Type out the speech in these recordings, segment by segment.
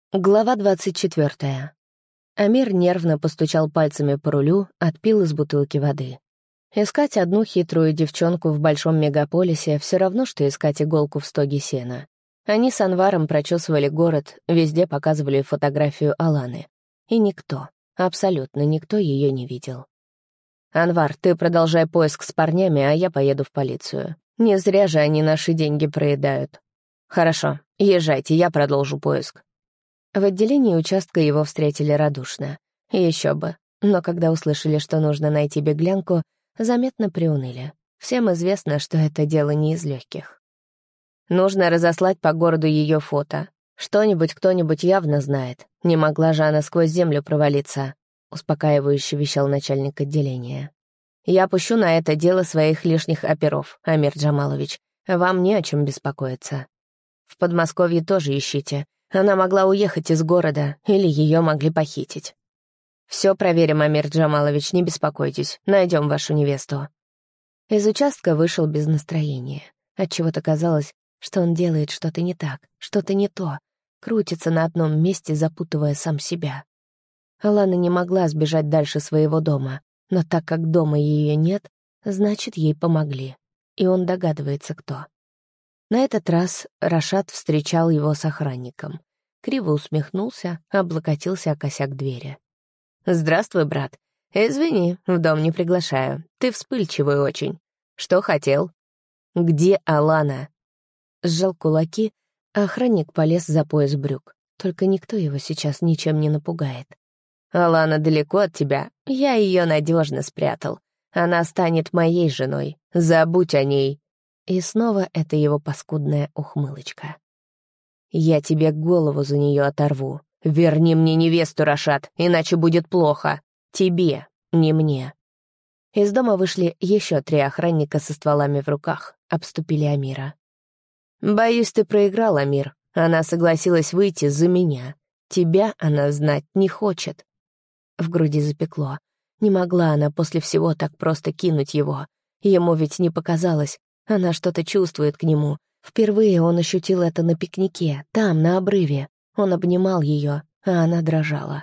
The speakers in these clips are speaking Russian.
Глава 24. Амир нервно постучал пальцами по рулю, отпил из бутылки воды. Искать одну хитрую девчонку в большом мегаполисе все равно, что искать иголку в стоге сена. Они с Анваром прочесывали город, везде показывали фотографию Аланы. И никто, абсолютно никто ее не видел. «Анвар, ты продолжай поиск с парнями, а я поеду в полицию. Не зря же они наши деньги проедают». «Хорошо, езжайте, я продолжу поиск». В отделении участка его встретили радушно. Еще бы. Но когда услышали, что нужно найти беглянку, заметно приуныли. Всем известно, что это дело не из легких. Нужно разослать по городу ее фото. Что-нибудь кто-нибудь явно знает. Не могла же она сквозь землю провалиться, успокаивающе вещал начальник отделения. Я пущу на это дело своих лишних оперов, Амир Джамалович. Вам не о чем беспокоиться. В Подмосковье тоже ищите. Она могла уехать из города, или ее могли похитить. Все проверим, Амир Джамалович, не беспокойтесь, найдем вашу невесту. Из участка вышел без настроения. Отчего-то казалось, что он делает что-то не так, что-то не то, крутится на одном месте, запутывая сам себя. Алана не могла сбежать дальше своего дома, но так как дома ее нет, значит, ей помогли. И он догадывается, кто. На этот раз Рашад встречал его с охранником. Криво усмехнулся, облокотился о косяк двери. «Здравствуй, брат. Извини, в дом не приглашаю. Ты вспыльчивый очень. Что хотел?» «Где Алана?» Сжал кулаки, а охранник полез за пояс брюк. Только никто его сейчас ничем не напугает. «Алана далеко от тебя. Я ее надежно спрятал. Она станет моей женой. Забудь о ней». И снова это его паскудная ухмылочка. «Я тебе голову за нее оторву. Верни мне невесту, Рашад, иначе будет плохо. Тебе, не мне». Из дома вышли еще 3 охранника со стволами в руках, обступили Амира. «Боюсь, ты проиграл, Амир. Она согласилась выйти за меня. Тебя она знать не хочет». В груди запекло. Не могла она после всего так просто кинуть его. Ему ведь не показалось. Она что-то чувствует к нему. Впервые он ощутил это на пикнике, там, на обрыве. Он обнимал ее, а она дрожала.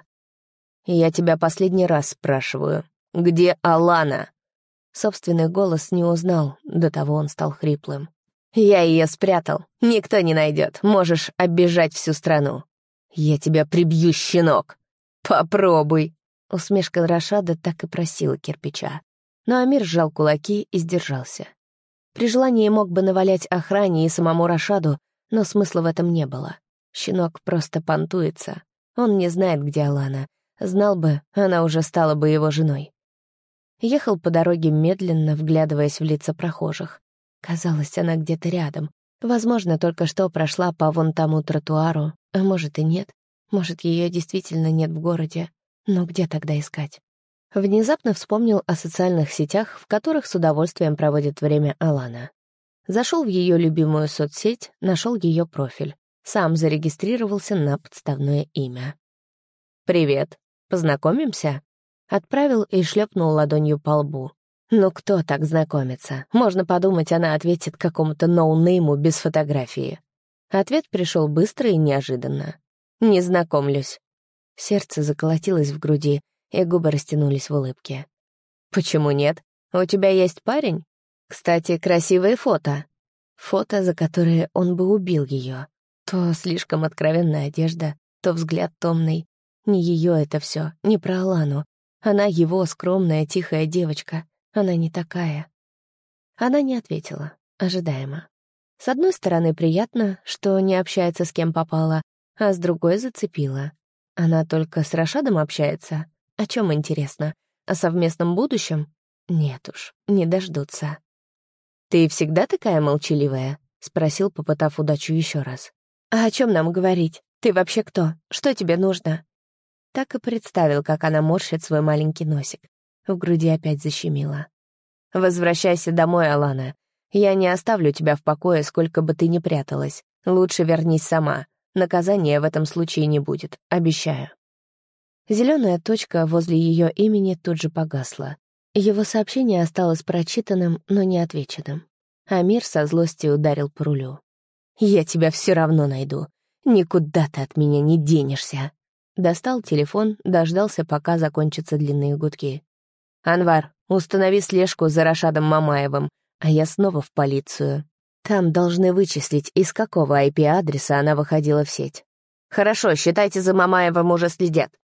«Я тебя последний раз спрашиваю. Где Алана?» Собственный голос не узнал, до того он стал хриплым. «Я ее спрятал. Никто не найдет. Можешь оббежать всю страну. Я тебя прибью, щенок. Попробуй». Усмешка Рашада так и просила кирпича. Но Амир сжал кулаки и сдержался. При желании мог бы навалять охране и самому Рашаду, но смысла в этом не было. Щенок просто понтуется. Он не знает, где Алана. Знал бы, она уже стала бы его женой. Ехал по дороге медленно, вглядываясь в лица прохожих. Казалось, она где-то рядом. Возможно, только что прошла по вон тому тротуару, а может и нет. Может, ее действительно нет в городе. Но где тогда искать? Внезапно вспомнил о социальных сетях, в которых с удовольствием проводит время Алана. Зашел в ее любимую соцсеть, нашел ее профиль. Сам зарегистрировался на подставное имя. «Привет. Познакомимся?» Отправил и шлепнул ладонью по лбу. Ну кто так знакомится? Можно подумать, она ответит какому-то ноунейму без фотографии. Ответ пришел быстро и неожиданно. «Не знакомлюсь». Сердце заколотилось в груди, и губы растянулись в улыбке. «Почему нет? У тебя есть парень? Кстати, красивые фото». Фото, за которые он бы убил ее. То слишком откровенная одежда, то взгляд томный. Не ее это все, не про Алану. Она его скромная, тихая девочка. Она не такая. Она не ответила, ожидаемо. С одной стороны, приятно, что не общается с кем попало, а с другой зацепила. Она только с Рашадом общается. О чем интересно? О совместном будущем? Нет уж, не дождутся. «Ты всегда такая молчаливая?» — спросил, попытав удачу еще раз. «А о чем нам говорить? Ты вообще кто? Что тебе нужно?» Так и представил, как она морщит свой маленький носик. В груди опять защемило. «Возвращайся домой, Алана. Я не оставлю тебя в покое, сколько бы ты ни пряталась. Лучше вернись сама. Наказания в этом случае не будет, обещаю». Зеленая точка возле ее имени тут же погасла. Его сообщение осталось прочитанным, но не отвеченным. Амир со злостью ударил по рулю. «Я тебя все равно найду. Никуда ты от меня не денешься. Достал телефон, дождался, пока закончатся длинные гудки. «Анвар, установи слежку за Рашадом Мамаевым, а я снова в полицию. Там должны вычислить, из какого IP-адреса она выходила в сеть». «Хорошо, считайте, за Мамаевым уже следят.